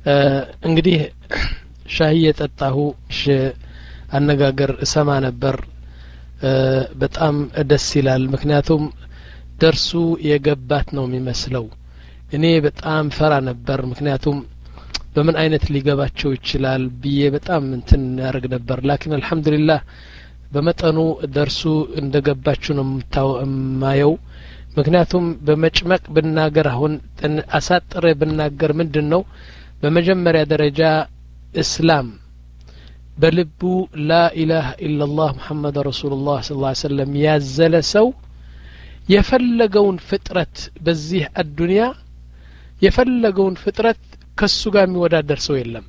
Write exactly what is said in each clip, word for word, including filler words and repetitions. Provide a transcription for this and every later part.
እንግዲህ ሻሂ የጠጣሁ እሺ አነጋገር እሰማ ነበር በጣም ደስ ይላል ምክንያቱም ደርሱ የገባት ነው የሚመስለው እኔ በጣም ፈራ ነበር ምክንያቱም በምን አይነት ሊገባቸው ይችላል ብዬ በጣም እንትን ያርግ ነበር ላኪን አልহামዱሊላህ በመጠኑ ደርሱ እንደገባችሁ ነው ማየው ምክንያቱም በመጭመቅ ብናገር አሁን አሳጥረ ብናገር ምንድነው በመጀመሪያ ደረጃ እስላም በልቡ ላ ኢላሃ ኢላላህ ሙሐመድ ረሱሉላህ ሰለላሁ ዐለይሂ ወሰለም ያዘለ ሰው የፈለገውን ፍጥረት በዚህ አዱንያ የፈለገውን ፍጥረት ከሱ ጋር የሚወዳደር ሰው የለም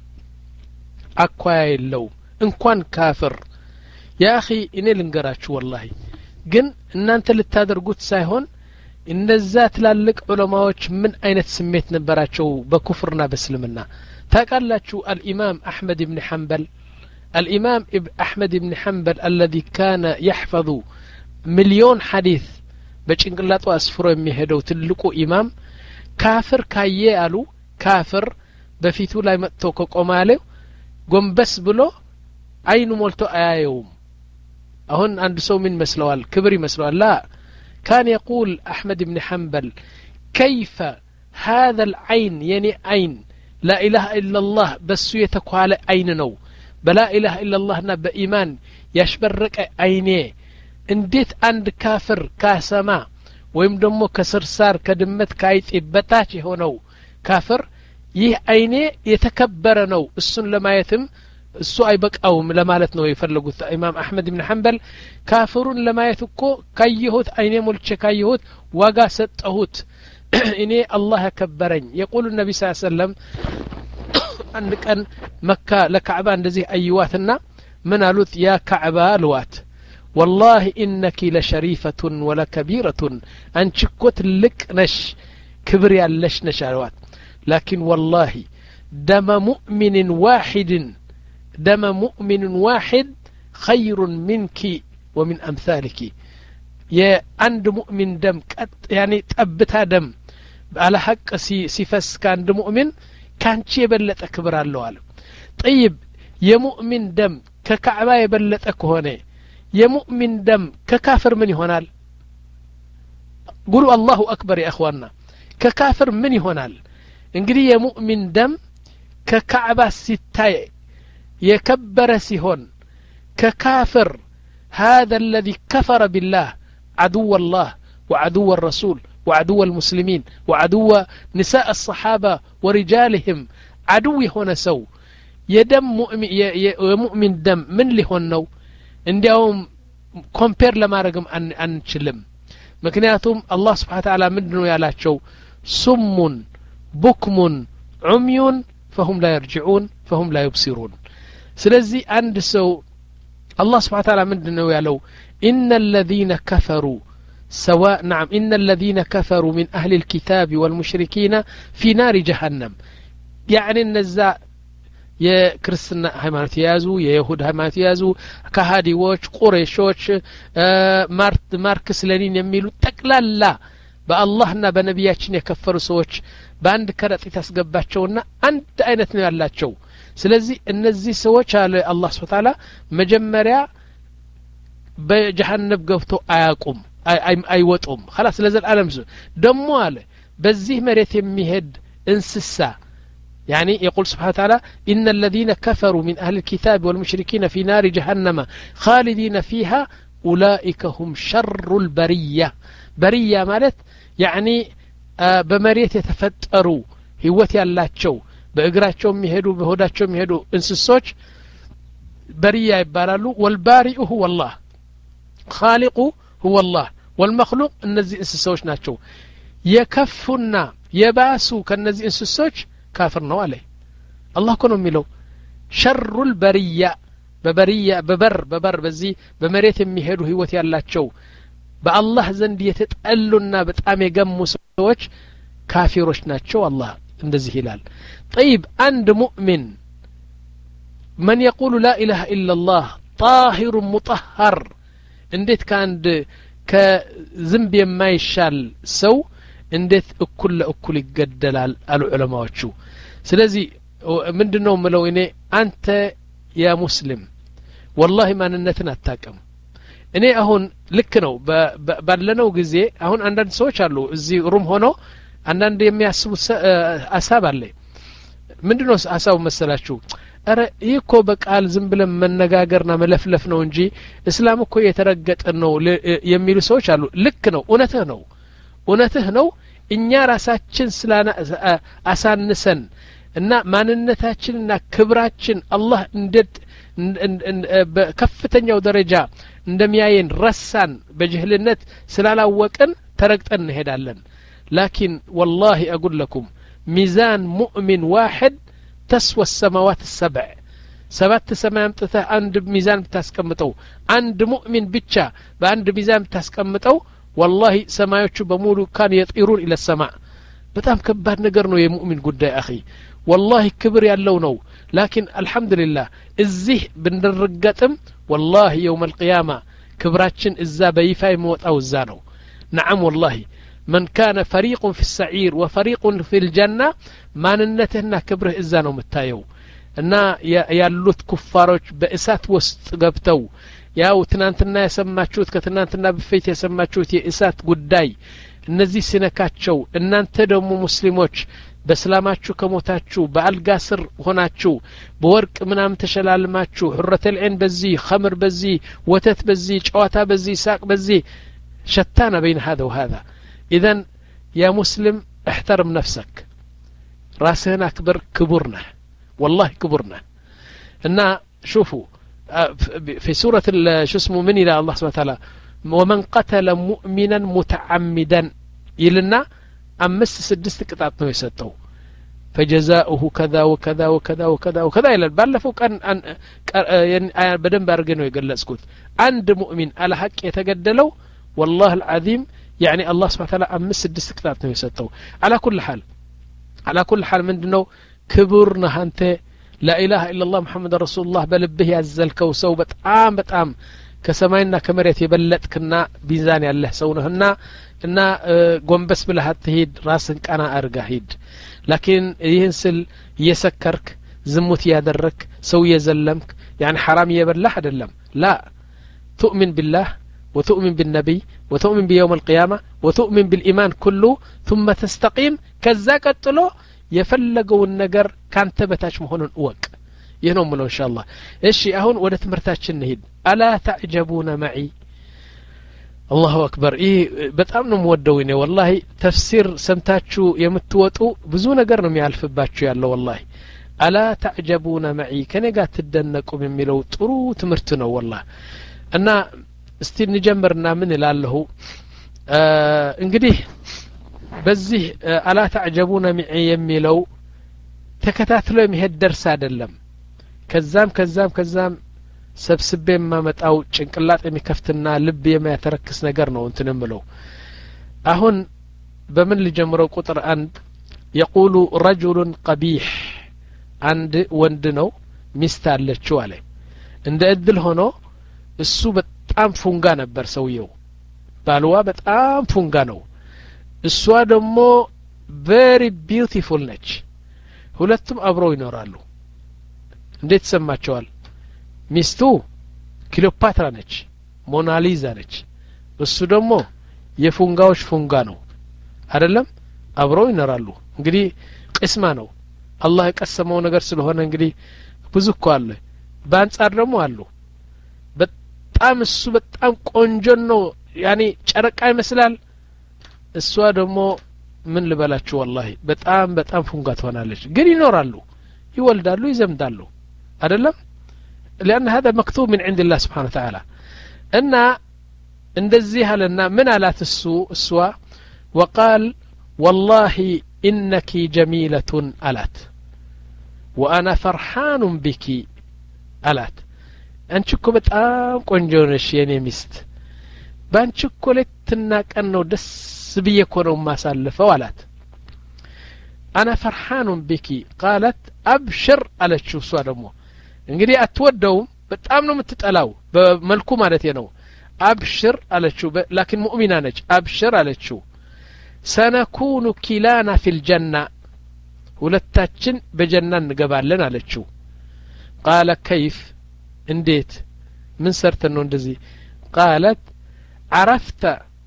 አኳያ የለው እንኳን ካፍር ያ اخي እኔ ልንገራችሁ والله ግን እናንተ ልታደርጉት ሳይሆን እነዛ ትላልቅ ዑለማዎች ምን አይነት ስሜት ነበራቸው በኩፍርና በእስልምና ታውቃላችሁ الامام احمد بن حنبل الامام احمد بن حنبل الذي كان يحفظ مليون حديث በጭንቅላቱ አስፍሮ የሚሄደው ትልቁ ኢማም ካፍር ካየ አሉ ካፍር በፊቱ ላይ መጥቶ ከቆማለው ጎንበስ ብሎ አይኑ ሞልቶ አያየውም አሁን አንድ ሰው ምን መስለዋል ክብር ይመስለዋል لا كان يقول احمد بن حنبل كيف هذا العين يعني عين لا اله الا الله بس يتكواله عين ነው بلا اله الا الله እና በኢማን ያሽበረቀ አይኔ እንዴት አንድ ካፍር ካሰማ ወይም ደግሞ ከስርሳር ከድመት ካይጥ በታች የሆነው ካፍር ይህ አይኔ የተከበረ ነው እሱን ለማየትም እሱ አይበቃውም ለማለት ነው የፈለጉት ኢማም አህመድ ኢብኑ ሐንበል ካፍሩን ለማየት እኮ ካየሁት አይኔ ሞልቼ ካየሁት ዋጋ ሰጠሁት እኔ አላህ ያከበረኝ يقول النبي صلى الله عليه وسلم አንድ ቀን መካ ለካዕባ እንደዚህ አይዋትና ምን አሉት ያ ካዕባ አልዋት والله انك لشريفه ولا كبيره انت كنت لك نش كبر يالش نشالوات لكن والله دم مؤمن واحد دم مؤمن واحد خير منك ومن امثالك يا عند مؤمن دم يعني تبتا دم على حق سيفس كان مؤمن كانت يبلط كبر الله قال طيب يا مؤمن دم ككعبه يبلط كهونه يمؤمن دم ككافر من يهونال قولوا الله أكبر يا أخواننا ككافر من يهونال انقري يمؤمن دم ككعبة ستاي يكبر سيهون ككافر هذا الذي كفر بالله عدو الله وعدو الرسول وعدو المسلمين وعدو نساء الصحابة ورجالهم عدو هنا سو يدم مؤمن, يمؤمن دم من لهون نو እንዲያውም ኮምፔር ለማድረግም አንችልም ምክንያቱም አላህ Subhanahu Wa Ta'ala ምንድነው ያላቸው ሱሙን ቡክሙን ዑምዩን فهم لا يرجعون فهم لا يبصرون ስለዚህ አንድ ሰው አላህ Subhanahu Wa Ta'ala ምንድነው ያለው ان الذين كفروا سواء نعم ان الذين كفروا من اهل الكتاب والمشركين في نار جهنم يعني النزا የክርስትና ሃይማኖት ያዙ የይሁድ ሃይማኖት ያዙ ከሃዲዎች ቁረይሾች ማርት ማርክስ ሌኒን የሚሉ ጠቅላላ በአላህና በነቢያችን የከፈሩ ሰዎች በአንድ ከረጢት ያስገባቸውና አንድ አይነት ነው ያላቸው ስለዚህ እነዚህ ሰዎች አለ አላህ Subhanahu Wa Ta'ala መጀመሪያ በጀሃነም ገብተው አያቁም አይወጡም خلاص ለዘላለም ደሞ አለ በዚህ መሬት የሚሄድ እንስሳ يعني يقول سبحانه وتعالى إن الذين كفروا من أهل الكتاب والمشركين في نار جهنم خالدين فيها أولئك هم شر البرية برية مالت يعني آه بمريت يتفتروا هوتي الله تشو بإقراتهم يهدوا بهداتهم يهدوا انسسوش برية يبارلوا والبارئ هو الله خالق هو الله والمخلوق النزي انسسوش ناتشو يكفنا يباسوا كالنزي انسسوش كافر ነው አለ አላህ እኮ ነው የሚለው شر البريه በበሪያ በበር በበር በዚህ በመሬት የሚሄዱ ህይወት ያላቸው በአላህ ዘንድ የተጠሉና በጣም የገሙ ሰዎች ካፊሮች ናቸው አላህ እንደዚህ ይላል طيب عند مؤمن من يقول لا اله الا الله طاهر مطهر እንዴት ካንድ ከዝንብ የማይሻል ሰው እንዴት እኩል ለእኩል ይገደላል አሉ ዑለማዎቹ ስለዚህ ምንድነው ምለው እኔ አንተ ያ ሙስሊም والله ማንነትን አታቀም እኔ አሁን ልክ ነው ባለነው ጊዜ አሁን አንዳንድ ሰዎች አሉ እዚህ ሩም ሆኖ አንዳንድ የሚያስቡ አሳብ አለ ምንድነው አሳው መሰላችሁ አረ ይኮ በቃል ዝም ብለን መነጋገርና መለፍለፍ ነው እንጂ እስላም እኮ የተረገጠ ነው የሚሉ ሰዎች አሉ ልክ ነው እውነትህ ነው እውነትህ ነው እኛ ራሳችን ስላና አሳንሰን እና ማንነታችንና ክብራችን አላህ እንዴት በከፍተኛው ደረጃ እንደሚያየን ረሳን በጅህልነት ስላላወቅን ተረግጠን እንሄዳለን لكن والله اقول لكم ميزان مؤمن واحد تسوى السماوات السبع سبعة سماء امتته عند ميزان بتاسكمتو عند مؤمن ብቻ በአንድ ሚዛን بتاسكمتو والله سمايوቹ በሙሉ كان يطيرون الى السماء በጣም ከባድ ነገር ነው የሙእሚን ጉዳይ اخي والله كبر ያለው ነው لكن الحمد لله እዚህ ብንረገጥም والله يوم القيامه ክብራችን እዛ በይፋ ይወጣው እዛ ነው نعم والله من كان فريق في السعير وفريق في الجنة ማንነትህና ክብርህ እዛ ነው መታየው እና ያሉት ኩፋሮች በእሳት ውስጥ ገብተው ያው ትናንትና ያሰማችሁት ከትናንትና በፊት ያሰማችሁት የእሳት ጉዳይ እነዚህ ሲነካቸው እናንተ ደግሞ ሙስሊሞች በእስላማችሁ ከሞታችሁ በአልጋ ስር ሆናችሁ በወርቅ ምናም ተሸላልማችሁ ሁረተል ዒን በዚህ ኸምር በዚህ ወተት በዚህ ጨዋታ በዚህ ሳቅ በዚህ شتان بين هذا وهذا إذن يا مسلم احترم نفسك راسنا أكبر كبرنا والله كبرنا إن شوفوا في سورة شو اسمه من إلى الله سبحانه وتعالى ومن قتل مؤمنا متعمدا يلنا أمس سدست قطعتنا يسطو فجزاؤه كذا وكذا وكذا وكذا وكذا إلى البالفو كان يعني بدن بارجنو يقلسكوت عند مؤمن على حق يتجدلوا والله العظيم يعني الله سبحانه وتعالى أمس سدست قطعتنا يسطو على كل حال على كل حال من دنو كبرنا أنت لا إله إلا الله محمد رسول الله بلبه يزلكو سو بتعام بتعام كسماينا كمريت يبلتكنا بيزان الله سونهنا إن قوم بس بلا هتهيد راسك أنا أرجع هيد لكن ينسل يسكرك زموت يادرك سوي يزلمك يعني حرام يبلح دلم لا تؤمن بالله وتؤمن بالنبي وتؤمن بيوم القيامة وتؤمن بالإيمان كله ثم تستقيم كذا قتلو يفلقوا النجر كان تبتاش مهون أوك ينوم له إن شاء الله إيش أهون ولا تمرتاش النهيد ألا تعجبون معي الله أكبر إيه بتأمنوا مودويني والله تفسير سمتاتشو يمتوتو بزونا قرنم يعرف باتشو يالله والله ألا تعجبون معي كان قاعد تدنكم من ملو ترو تمرتنا والله أنا استي نجمرنا من لاله آه انقديه بزيه آه ألا تعجبون معي يميلو تكتاتلو يمهد درس عدلم كزام كزام كزام سبسبين ما متاو ጭንቅላት የሚከፍትና ልብ የሚያተረክስ ነገር ነው እንትን ምለው አሁን በምን ልጀምረው ቁጥር አንድ يقول رجل قبيح عند ወንድ ነው ሚስት አለችው አለ እንደ እድል ሆኖ እሱ በጣም ፉንጋ ነበር ሰውየው ባልዋ በጣም ፉንጋ ነው እሷ ደግሞ very beautiful ነች ሁለቱም አብረው ይኖራሉ እንዴት ሰማቸዋል ሚስቱ ክሊዮፓትራ ነች ሞናሊዛ ነች እሱ ደግሞ የፉንጋዎች ፉንጋ ነው አይደለም አብረው ይኖራሉ እንግዲህ ቅስማ ነው አላህ የቀሰመው ነገር ስለሆነ እንግዲህ ብዙ እኮ አለ በአንጻር ደግሞ አሉ በጣም እሱ በጣም ቆንጆ ነው ያኒ ጨረቃ ይመስላል እሷ ደግሞ ምን ልበላችሁ والله በጣም በጣም ፉንጋ ትሆናለች ግን ይኖራሉ ይወልዳሉ ይዘምዳሉ አይደለም لأن هذا مكتوب من عند الله سبحانه وتعالى إن እንደዚህ አለና ምን አላት እሱ እሷ وقال والله إنك جميلة አላት وأنا فرحان بك አላት አንቺ እኮ በጣም ቆንጆ ነሽ የኔ ሚስት ባንቺ እኮ ለትና ቀን ነው ደስ ብዬ እኮ ነው ማሳልፈው አላት أنا فرحان بك قالت أبشر አለችው እሷ ደግሞ እንግዲህ አትወደውም በጣም ነው የምትጠላው በመልኩ ማለት ነው አብሽር አለችው لكن مؤمنة ነች አብሽር አለችው سنكون كلانا في الجنة ሁለታችን በጀና እንገባለን አለችው قال كيف እንዴት ምን ሰርተን ነው እንደዚህ قالت عرفت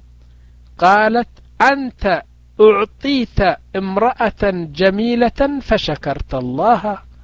قالت أنت أعطيت امرأة جميلة فشكرت الله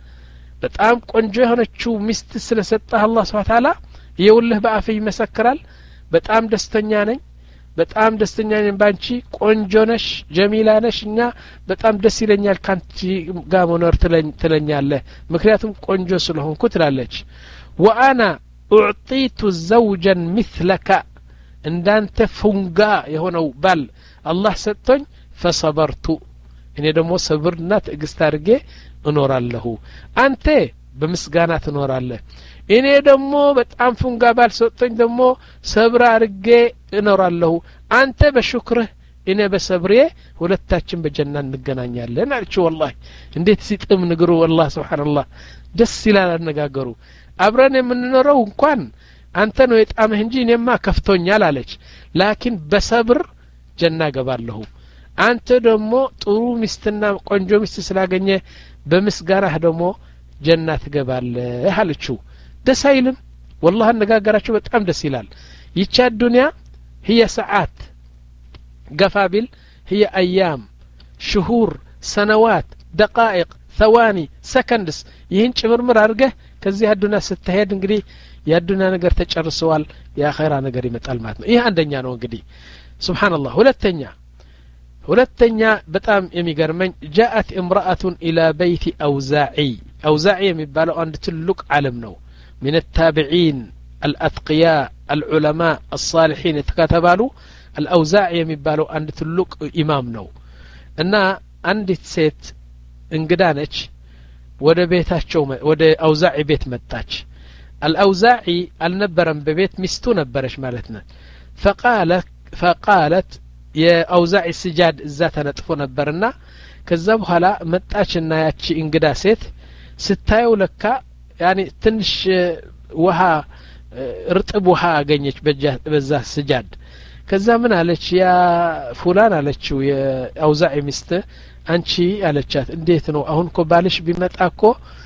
በጣም ቆንጆ የሆነችው ሚስት ስለሰጠህ አላህ Subhanahu Ta'ala ይውልህ በአፍ ይመሰክራል በጣም ደስተኛ ነኝ በጣም ደስተኛ ነኝ ባንቺ ቆንጆ ነሽ ጀሚላ ነሽኛ በጣም ደስ ይለኛል ካንቺ ጋር መኖር ትለኛለህ ምክንያቱም ቆንጆ ስለሆንኩ ትላለች وانا اعطيت زوجا مثلك እንዳንተ ፉንጋ የሆነው ባል አላህ ሰጥቶኝ فصبرت እኔ ደግሞ ሰብርና ትዕግስት አድርጌ እኖራለሁ አንተ በምስጋና ትኖራለህ እኔ ደግሞ በጣም ፉንጋ ባል ሰጥቶኝ ደግሞ ሰብር አድርጌ እኖራለሁ አንተ በሽክርህ እኔ በሰብሬ ሁለታችን በጀና እንገናኛለን አለች والله እንዴት ሲጥም ንግሩ والله Subhanallah ደስ ይላል አነጋገሩ አብረን የምንኖረው እንኳን አንተ ነው የጣመህ እንጂ እኔማ ከፍቶኛል አለች ላኪን በሰብር ጀና ገባለሁ አንተ ደግሞ ጥሩ ሚስትና ቆንጆ ሚስት ስላገኘ በምስጋናህ ደግሞ ጀና ትገባለህ አለችው ደስ አይልም والله አነጋገራቸው በጣም ደስ ይላል ይቻ ዱንያ هي ساعات قفابل هي ايام شهور سنوات دقائق ثواني سكندس ይህን ጭምርምር አድርገህ ከዚህ አዱና ስትሄድ እንግዲህ ያዱና ነገር ተጨርሰዋል ያኺራ ነገር ይመጣል ማለት ነው ይሄ አንደኛ ነው እንግዲህ ሱብሃንአላህ ሁለተኛ ሁለተኛ በጣም የሚገርመኝ جاءت امرأة الى بيت أوزاعي أوزاعي የሚባለው አንድ ትልቅ ዓለም ነው من التابعين الأتقياء العلماء الصالحين تكتبالو الأوزاعي የሚባለው አንድ ትልቅ ኢማም ነው እና አንዲት ሴት እንግዳ ነች ወደ ቤታቸው ወደ አውዛዒ ቤት መጣች الأوزاعي አልነበረም በቤት ሚስቱ ነበረች ማለት ነው فقالت فقالت يا أوزاعي سجاد እዛ ተነጥፎ ነበርና ከዛ በኋላ መጣችና ያቺ እንግዳ ሴት ስታየው ለካ ያኒ ትንሽ ውሃ ርጥብ ውሃ አገኘች በዛ ስጃድ ከዛ ምን አለች ያ ፉላን አለችው የአውዛዒ ሚስት አንቺ አለቻት እንዴት ነው አሁን እኮ ባልሽ ቢመጣ እኮ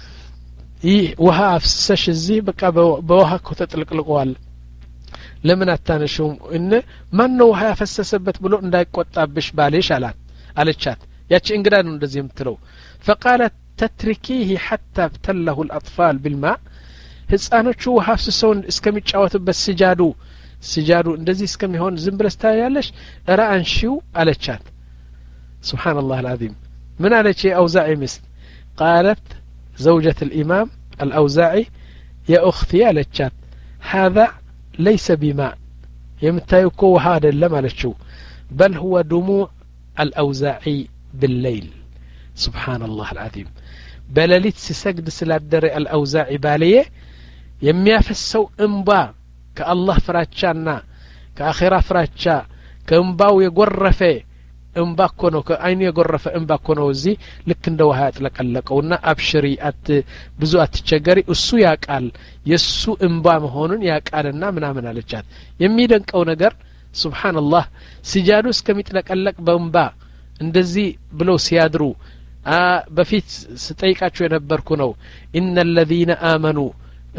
ይህ ውሃ አፍሰሽ እዚህ በቃ በውሃ እኮ ተጥልቅልቋል ለምን አታነሽውም እነ ማን ነው ውሃ ያፈሰሰበት ብሎ እንዳይቆጣብሽ ባልሽ አላት አለቻት ያቺ እንግዳ ነው እንደዚህ የምትለው فقالت تتركيه حتى ابتله الأطفال بالماء ህፃኖቹ ውሃ አፍሰው እስከሚጫወቱበት ስጃዱ ስጃዱ እንደዚህ እስከሚሆን ዝም ብለሽ ታያለሽ እራ አንሺው አለቻት سبحان الله العظيم من عليك أوزاعي مثل قالت زوجة الإمام الأوزاعي يا أختي عليك هذا ليس بماء يمتايكو هذا لما لشو بل هو دموع الأوزاعي بالليل سبحان الله العظيم بلاليت سسجد سلادر الأوزاعي باليه يميافسو انبا كالله فراتشانا كآخرة فراتشا كانباو يقرفه እንባ እኮ ነው ከአይኑ የጎረፈ እንባ እኮ ነው እዚህ ልክ እንደ ውሃ ያጥለቀለቀውና አብሽሪ አት ብዙ አትቸገሪ እሱ ያቃል የሱ እንባ መሆኑን ያቃልና ምናምን አለቻት የሚደንቀው ነገር ሱብሃንአላህ ሲጃዱ እስከሚጥለቀለቅ በእንባ እንደዚህ ብለው ሲያድሩ በፊት ስጠይቃቸው የነበርኩ ነው ان الذين امنوا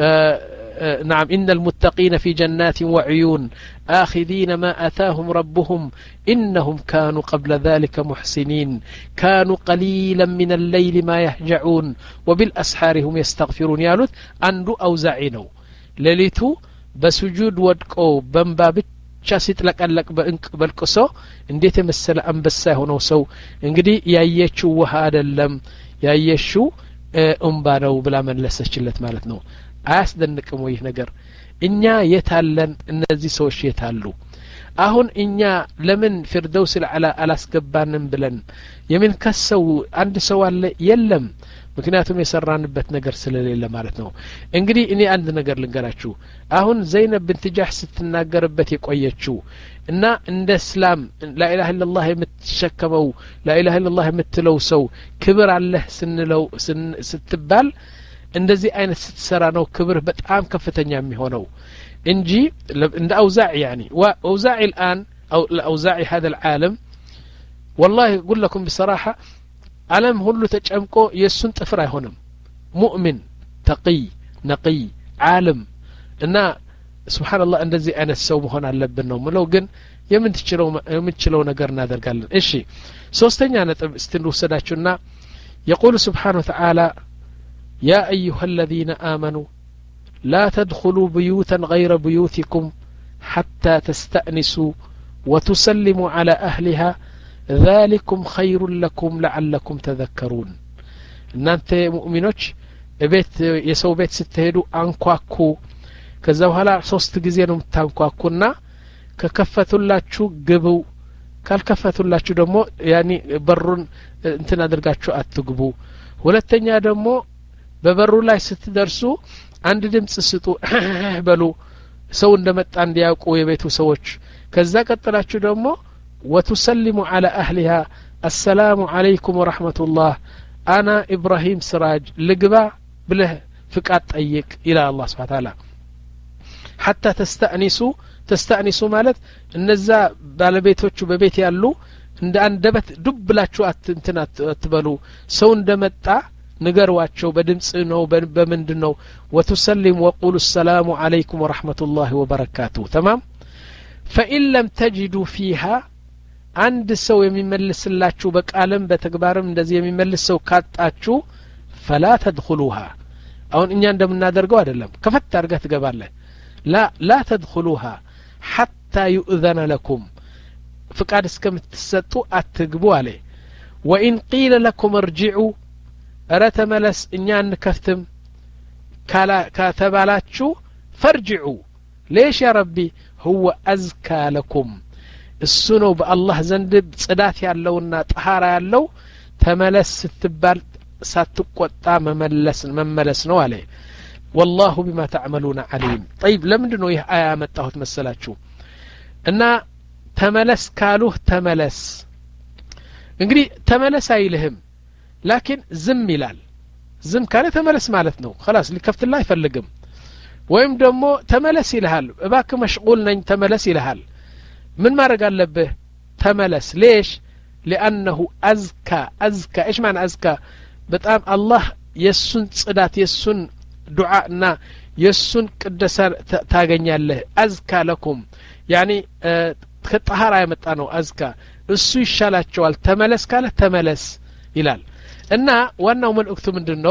نعم إن المتقين في جنات وعيون آخذين ما أتاهم ربهم إنهم كانوا قبل ذلك محسنين كانوا قليلا من الليل ما يهجعون وبالأسحار هم يستغفرون يالوت عنده أوزاعينو لليتو بسجود ودقو بمبا بتشاسيت لك ألك بأنك بالقصو انديت مسألة أنبسا هنو سو انقدي يايشو وهذا اللم يايشو أمبانو بلا من لسشلت مالتنو አያስደንቅም ወይ ነገር እኛ የታለን እነዚህ ሰዎች የታሉ አሁን እኛ ለምን ፍርደውስ ለዓላ አላስገባንም ብለን የምን ከሰው አንድ ሰው አለ የለም ምክንያቱም የሰራንበት ነገር ስለሌለ ማለት ነው እንግዲህ እኔ አንድ ነገር ልንገራችሁ አሁን ዘይነብ ብንት ጃህሽ ስትናገርበት የቆየችው እና እንደ እስላም ላኢላሃ ኢላላህ የምትሸከመው ላኢላሃ ኢላላህ የምትለው ሰው ክብር አለህ ስንለው ስትባል እንደዚህ አይነት ስትሰራ ነው ክብር በጣም ከፍተኛ የሚሆነው እንጂ እንደ አውዛዕ يعني واوزاعي الان او الاوزاعي هذا العالم والله اقول لكم بصراحه ዓለም ሁሉ ተጨምቆ የሱን ጥፍር አይሆንም ሙእሚን ተቂይ ነቂይ ዓለም እና ሱብሃንአላህ እንደዚህ አይነት ሰው መሆን አለብን ነው ምለው ግን የምንችለው የምንችለው ነገር እናደርጋለን እሺ ሶስተኛ ነጥብ እስቲንወሰዳችሁና يقول سبحانه وتعالى يا أيها الذين آمنوا لا تدخلوا بيوتا غير بيوتكم حتى تستأنسوا وتسلموا على أهلها ذلكم خير لكم لعلكم تذكرون እናንተ ሙእሚኖች ቤት የሰው ቤት ስትሄዱ አንኳኩ ከዛ በኋላ ሶስት ጊዜ ነው የምታንኳኩና ከከፈቱላችሁ ግቡ ካልከፈቱላችሁ ደግሞ ያኒ በሩን እንትን አድርጋችሁ አትግቡ ሁለተኛ ደግሞ በበሩ ላይ ስትደርሱ አንድ ድምጽ ስጡ በሉ ሰው እንደመጣ እንዲያውቁ የቤቱ ሰዎች ከዛ ቀጥላችሁ ደግሞ وتسلموا على أهلها السلام عليكم ورحمة الله أنا إبراهيم سراج لقبا بله فقات طيق إلى الله سبحانه وتعالى حتى تستأنسوا تستأنسوا مالت እነዛ ባለቤቶቹ በቤት ያሉ እንደ አንደበት ዱብላችሁ አትንትና አትበሉ ሰው እንደመጣ ንገሯቸው በድምጽ ነው በምንድነው وتسلم وقولوا السلام عليكم ورحمة الله وبركاته تمام فإن لم تجدوا فيها عند سو የሚመልስላችሁ በቃልም በተግባርም እንደዚህ የሚመልስ ሰው ካጣችሁ فلا تدخلوها አሁን እኛ እንደምናደርገው አይደለም ከፈት አድርጋ ትገባለህ لا لا تدخلوها حتى يؤذن لكم فقد اسكمتسطوا اتغبوا عليه وان قيل لكم ارجعوا ارتملس እኛ እንከፍትም ካላ ከተባላችሁ فرجعوا ليش يا ربي هو ازكى لكم السنو بالله زند ጽዳት ያለውና طهارة ያለው ተመለስ ስትባል ሳትቆጣ መመለስ መመለስ ነው አለ والله بما تعملون عليم طيب لمندنو ይህ አያ መጣሁት መሰላችሁ እና ተመለስ ካሉህ ተመለስ እንግዲህ ተመለስ አይልህም ላኪን ዝም ይላል ዝም ካለ ተመለስ ማለት ነው خلاص ሊከፍትልህ አይፈልግም ወይም ደግሞ ተመለስ ይልሃል እባክህ መሽጉል ነኝ ተመለስ ይልሃል ምን ማድረግ አለብህ ተመለስ ليش لانه ازكى ازكى ايش معنى ازكى በጣም አላህ የሱን ጽዳት የሱን ዱዓና የሱን ቅደሳ ታገኛለህ ازكى لكم يعني ከጣሃራ የመጣ ነው ازكى እሱ ይሻላቸዋል ተመለስ ካለ ተመለስ ይላል እና ዋናው መልእክቱ ምንድነው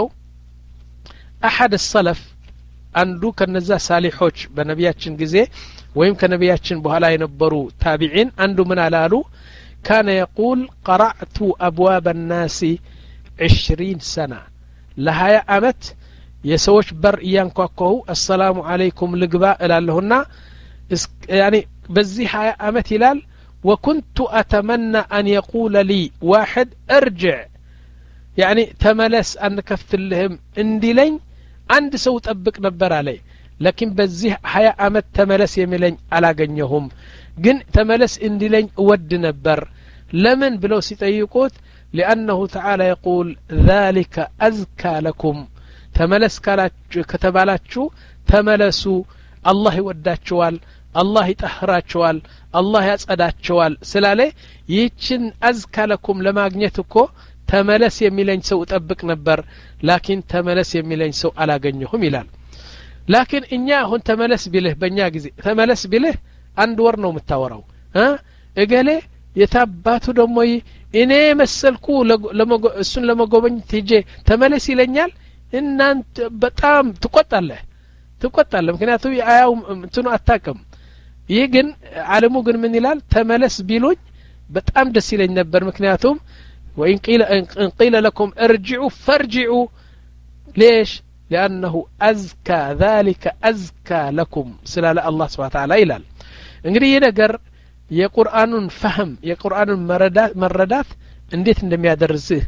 احد السلف አንዱ ከነዛ ሳሊሖች በነቢያችን ጊዜ ወይም ከነቢያችን በኋላ የነበሩ ታቢዒን አንዱ ምን አላሉ كان يقول قرأت أبواب الناس عشرين سنة لها أمت يسوش بر ينكوكو السلام عليكم لقباء لهنا يعني بزيها أمت هلال وكنت أتمنى أن يقول لي واحد ارجع يعني تملس أن كفت لهم اندي لين عند سوت أبك نبر عليه لكن بزيه حياة أمت تملس يملين على جنيهم جن تملس اندي لين ود نبر لمن بلو سيتيقوت لأنه تعالى يقول ذلك أزكى لكم تملس كتبالاتشو تملسوا الله يوداتشوال الله يطهراتشوال الله يصداتشوال سلالي يچن أزكى لكم لما اغنيتكو تملس يميلين سو طبق نبر لكن تملس يميلين سو አላገኘሁም ይላል لكن እኛ አሁን ተመለስ ቢልህ በእኛ ጊዜ ተመለስ ቢልህ አንድ ወር ነው የምታወራው እ እገሌ የታባቱ ደሞ እኔ መሰልኩ እሱን ለመጎበኝት ሄጄ ተመለስ ይለኛል እናንተ በጣም ትቆጣለህ ትቆጣለህ ምክንያቱም ያው እንትኑ አታቀም ይህ ግን ዓለሙ ግን ምን ይላል ተመለስ ቢሉኝ በጣም ደስ ይለኝ ነበር ምክንያቱም وإن قيل إن قيل لكم ارجعوا فارجعوا ليش لأنه أزكى ذلك أزكى لكم سلالة الله سبحانه وتعالى إلال እንግዲህ የነገር የቁርአኑን فهم የቁርአኑን መረዳት መረዳት እንዴት እንደሚያደርዝህ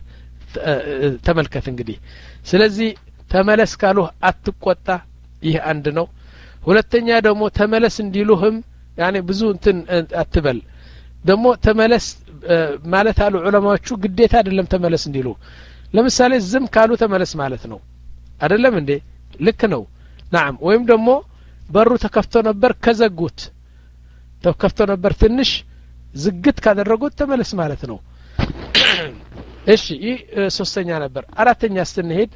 ተመልከት እንግዲህ ስለዚህ ተመለስ ካሉህ አትቆጣ ይህ አንድ ነው ሁለተኛ ደግሞ ተመለስ እንዲሉህም ያኔ ብዙ እንትን አትበል ደግሞ ተመለስ ማለት አሉ ዑለማዎቹ ግዴታ አይደለም ተመለስ እንዲሉ ለምሳሌ ዝም ካሉ ተመለስ ማለት ነው አይደለም እንዴ ልክ ነው نعم ወይም ደግሞ በሩ ተከፍቶ ነበር ከዘጉት ተከፍቶ ነበር ትንሽ ዝግት ካደረጉት ተመለስ ማለት ነው እሺ ይህ ሶስተኛ ነበር አራተኛ ስንሄድ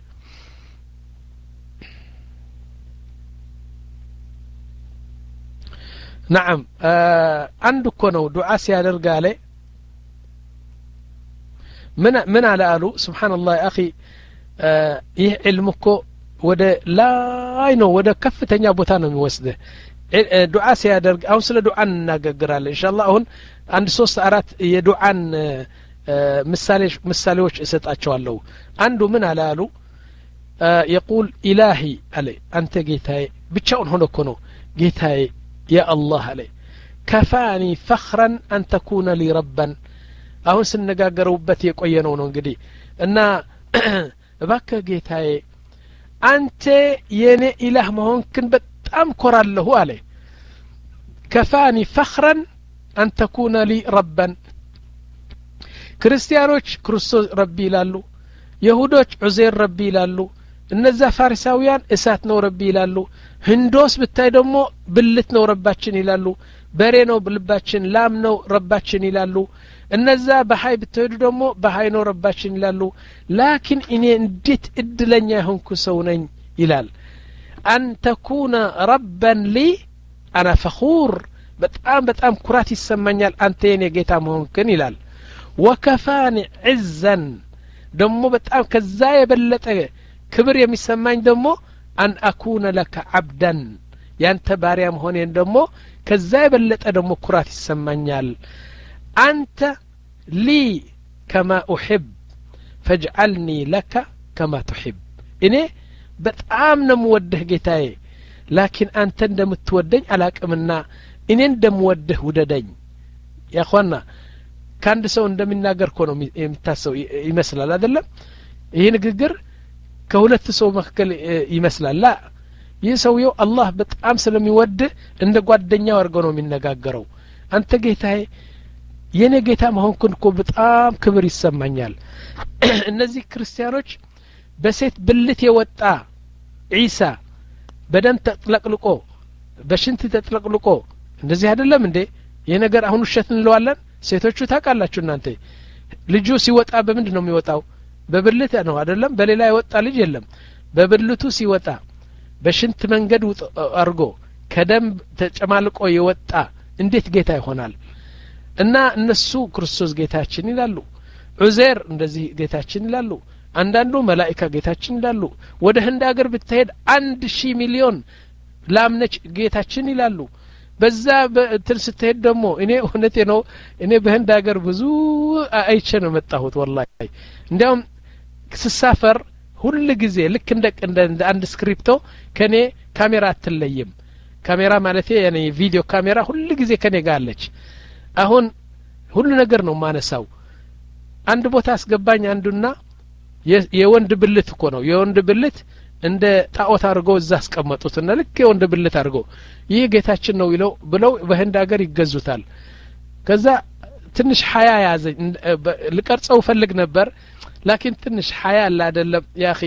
نعم አንድ እኮ ነው ዱዓ ሲያደርግ አለ ምን ምን አለ አሉ ሱብሃንአላህ አኺ ይህ ዒልም እኮ ወደ ላይ ነው ወደ ከፍተኛ ቦታ ነው የሚወስደው ዱዓ ሲያደርግ አሁን ስለ ዱዓ እናገግራለን ኢንሻአላህ አሁን አንድ ሶስት አራት የዱዓን ምሳሌ ምሳሌዎች እሰጣቸዋለሁ አንዱ ምን አለ አሉ يقول إلهي علي أنت جيتاي بتشاون هنا كونو جيتاي يا الله علي كفاني فخرا أن تكون لي ربا أهون سنقاقروبت يقوينون انقدي إن باك جيتاي أنت يني إله مهونكن بتأم كرا له علي كفاني فخرا أن تكون لي ربا كريستيانوش كريستوس ربي لالو يهودوش عزير ربي لالو እነዛ ፋሪሳውያን እሳት ነው ረቢ ይላሉ ህንዶስ ብታይ ደግሞ ብልት ነው ረባችን ይላሉ በሬ ነው ብልባችን ላም ነው ረባችን ይላሉ እነዛ በሃይ ብትሄዱ ደግሞ በሃይ ነው ረባችን ይላሉ ላኪን እኔ እንዴት እድለኛ ሆንኩ ሰው ነኝ ይላል አን ተኩነ ረበን ሊ አና ፈኹር በጣም በጣም ኩራት ይሰማኛል አንተ የኔ ጌታ መሆንክን ይላል ወከፋኒ ዒዘን ደግሞ በጣም ከዛ የበለጠ ክብር የሚሰማኝ ደግሞ አን አኩነ ለከ አብደን ያንተ ባሪያ መሆኔን ደግሞ ከዛ የበለጠ ደግሞ ኩራት ይሰማኛል አንተ ሊ ከማ ኡሂብ ፈጅዐልኒ ለከ ከማ ትሂብ እኔ በጣም ነው የምወድህ ጌታዬ ላኪን አንተ እንደምትወደኝ አላቅምና እኔ እንደምወድህ ውደደኝ ያ ኸዋና ካንድ ሰው እንደሚናገር እኮ ነው የሚታሰው ይመስላል አይደለም ይሄ ንግግር ከሁለት ሰው መካከል ይመስላል ላ ይህ ሰውየው አላህ በጣም ስለሚወድ እንደ ጓደኛው አድርጎ ነው የሚነጋገረው አንተ ጌታዬ የኔ ጌታ መሆንኩን እኮ በጣም ክብር ይሰማኛል እነዚህ ክርስቲያኖች በሴት ብልት የወጣ ዒሳ በደም ተጥለቅልቆ በሽንት ተጥለቅልቆ እንደዚህ አይደለም እንዴ ይሄ ነገር አሁን ውሸት እንለዋለን ሴቶቹ ታውቃላችሁ እናንተ ልጁ ሲወጣ በምንድን ነው የሚወጣው በብልት ነው አይደለም በሌላ የወጣ ልጅ የለም በብልቱ ሲወጣ በሽንት መንገድ አርጎ ከደም ተጨማልቆ የወጣ እንዴት ጌታ ይሆናል እና እነሱ ክርስቶስ ጌታችን ይላሉ ዑዘይር እንደዚህ ጌታችን ይላሉ አንዳንዱ መላእክት ጌታችን ይላሉ ወደ ህንድ ሀገር ብትሄድ አንድ ሺህ ሚሊዮን ላምነች ጌታችን ይላሉ በዛ በትል ስትሄድ ደግሞ እኔ እውነቴ ነው እኔ በህንድ ሀገር ብዙ አይቼ ነው መጣሁት ወላሂ እንዲያውም ስሳፈር ሁሉ ጊዜ ልክ እንደ እንደ አንድ ስክሪፕቶ ከኔ ካሜራ አትለይም ካሜራ ማለት ያኔ ቪዲዮ ካሜራ ሁሉ ጊዜ ከኔ ጋር አለች አሁን ሁሉ ነገር ነው ማነሳው አንድ ቦታ አስገባኝ አንዱና የወንድ ብልት እኮ ነው የወንድ ብልት እንደ ጣዖት አድርጎ እዛ አስቀመጡትና ልክ የወንድ ብልት አድርጎ ይህ ጌታችን ነው ይለው ብለው በህንድ ሀገር ይገዙታል ከዛ ትንሽ ሐያ ያዘኝ ልቀርጸው ፈልግ ነበር ላኪን ትንሽ ሐያ አለ አይደለም ያ اخي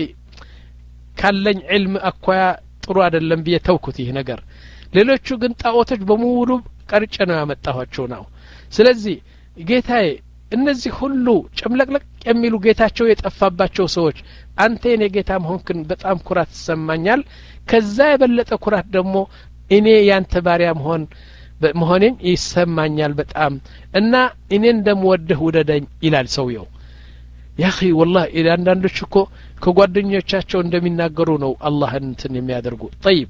ካለኝ ዒልም አኳያ ጥሩ አይደለም ብዬ ተውኩት ይሄ ነገር ሌሎቹ ግን ጣዖቶች በሙሉ ቀርጬ ነው ያመጣኋቸው ነው ስለዚህ ጌታዬ እነዚህ ሁሉ ጨምለቅለቅ የሚሉ ጌታቸው የጠፋባቸው ሰዎች አንተ የኔ ጌታ መሆንክን በጣም ኩራት ይሰማኛል ከዛ የበለጠ ኩራት ደግሞ እኔ ያንተ ባሪያ መሆን መሆኔን ይሰማኛል በጣም እና እኔ እንደምወድህ ውደደኝ ይላል ሰውየው ያ اخي والله ኢላ አንዳንዶች እኮ ከጓደኞቻቸው እንደሚናገሩ ነው አላህን እንትን የሚያደርጉ طيب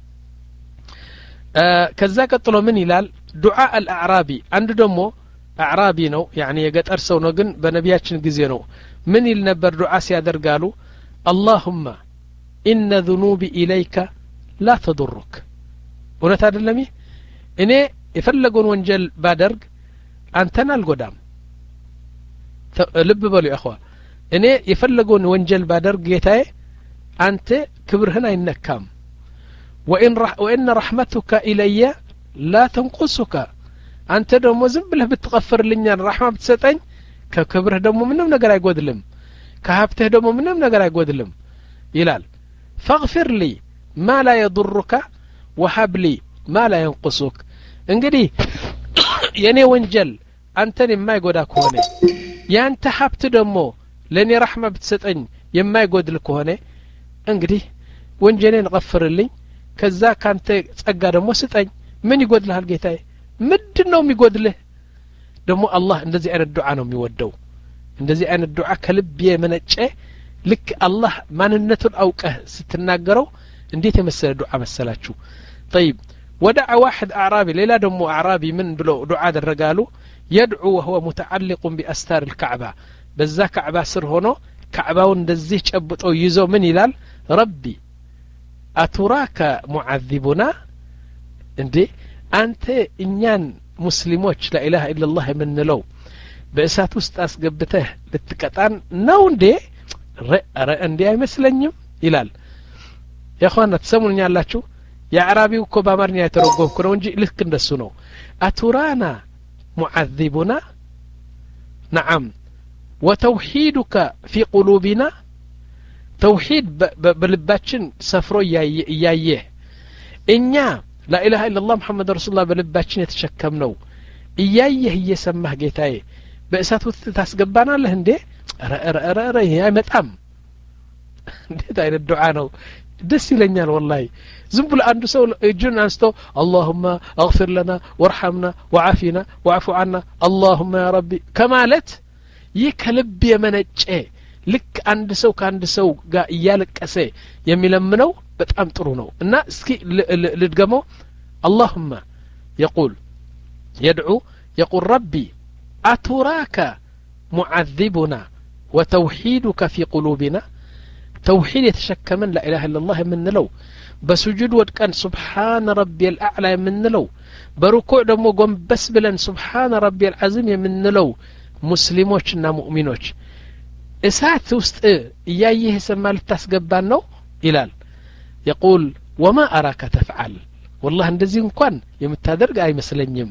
ከዛ ቀጥሎ ምን ይላል ዱዓ አልአዕራቢ አንድ ደግሞ አዕራቢ ነው يعني የገጠር ሰው ነው ግን በነቢያችን ጊዜ ነው ምን ይል ነበር ዱዓ ሲያደርጋሉ اللهم ان ذنوبي اليك لا تضرك ወራት አይደለም እኔ የፈለገውን ወንጀል ባደርግ አንተን አልጎዳም ልብ በሉ اخوا እኔ የፈለገውን ወንጀል ባደርግ ጌታዬ አንተ ክብርህን አይነካም وان رح وان رحمتك الي لا تنقصك አንተ ደግሞ ዝም ብለህ ብትغفርልኛል رحمه ብትሰጠኝ ከክብርህ ደግሞ ምንም ነገር አይጎድልም ከሀብትህ ደግሞ ምንም ነገር አይጎድልም ይላል فاغفر لي ما لا يضرك وهب لي ما لا ينقصك እንግዲህ የኔ ወንጀል አንተን የማይጎዳ ከሆነ ያንተ ሀብት ደግሞ ለኔ ረህማ ብትሰጠኝ የማይጎድል ከሆነ እንግዲህ ወንጀሌን غفرልኝ ከዛ ካንተ ጸጋ ደግሞ ስጠኝ ምን ይጎድልሃል ጌታዬ ምንድነው የሚጎድልህ ደግሞ አላህ እንደዚህ አይነት ዱዓ ነው የሚወደው እንደዚህ አይነት ዱዓ ከልብ የመነጨ ልክ አላህ ማንነቱን አውቀህ ስትናገረው እንዴት የመሰለ ዱዓ መሰላችሁ طيب ودع واحد اعرابي ليلا دمو اعرابي من بلو دعاء درغالو يدعو وهو متعلق باستار الكعبه بذا كعبه سر هونو كعباو እንደዚህ ጨብጦ ይዞ ምን ይላል ربي اتراك معذبنا እንዴ አንተ እኛን ሙስሊሞች لا اله الا الله የምንለው በእሳት ውስጥ አስገብተህ ልትቀጣን ነው እንዴ ረ እንዴ አይመስለኝም ይላል ያخوانا ተሰሙኛላችሁ የአራቢው እኮ በአማርኛ የተረጎምኩ ነው እንጂ ልክ እንደሱ ነው اترانا معذبنا نعم وتوحيدك في قلوبنا توحيد بلباتችን ሰፍሮ ያያየ እኛ لا اله الا الله محمد رسول الله በልባችን የተሸከምነው እያየህ እየሰማህ ጌታዬ በእሳት ውስጥ ታስገባናለህ እንዴ ረ ረ ረ አይመጣም እንዴት አይነት ዱዓ ነው ደስ ይለኛል والله ዝም ብሎ አንዱ ሰው እጁን አንስቶ اللهم اغفر لنا وارحمنا وعافنا واعف عنا اللهم يا ربي ከማለት ይህ ከልብ የመነጨ ልክ አንድ ሰው ከአንድ ሰው ጋር እያለቀሰ የሚለምነው በጣም ጥሩ ነው እና እስኪ ልድገመው اللهم يقول يدعو يقول ربي أتراك معذبنا وتوحيدك في قلوبنا توحيد يتشكمن لا إله إلا الله من لو بسجود ودكان سبحان ربي الأعلى من لو بركوع دمو قم بس بلن سبحان ربي العظيم من لو مسلموشنا مؤمنوش إسات وست إيايه سما لتسقبان نو إلال يقول وما أراك تفعل والله እንደዚህ እንኳን የምታደርግ አይመስለኝም